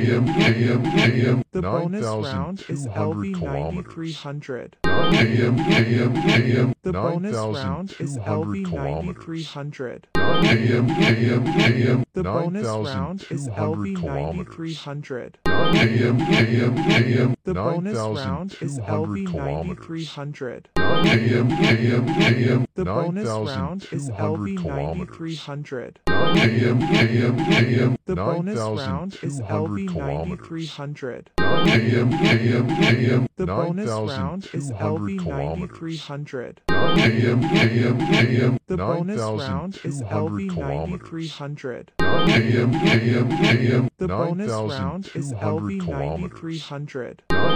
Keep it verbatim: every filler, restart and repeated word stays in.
km, km, km, The bonus nine round thousand is two L hundred V kilometers. ninety-three hundred. km, km, km, The nine bonus thousand round is two L hundred V ninety-three kilometers. hundred. km, km, km, The nine bonus thousand round is two L hundred V ninety-three kilometers. hundred. km, km, km, The nine bonus thousand round is two L hundred V ninety-three kilometers. hundred. km, km, km, The nine bonus thousand round is two L hundred V ninety-three kilometers. hundred. km, km, km, The nine bonus thousand round is two L hundred V ninety-three kilometers. hundred. km, km, km, The nine bonus thousand round is two L hundred V ninety-three kilometers. hundred. km, km, km, The nine bonus thousand round is two L hundred V ninety-three kilometers. hundred. km, km, km, The nine bonus thousand round is two L hundred V ninety-three kilometers. hundred.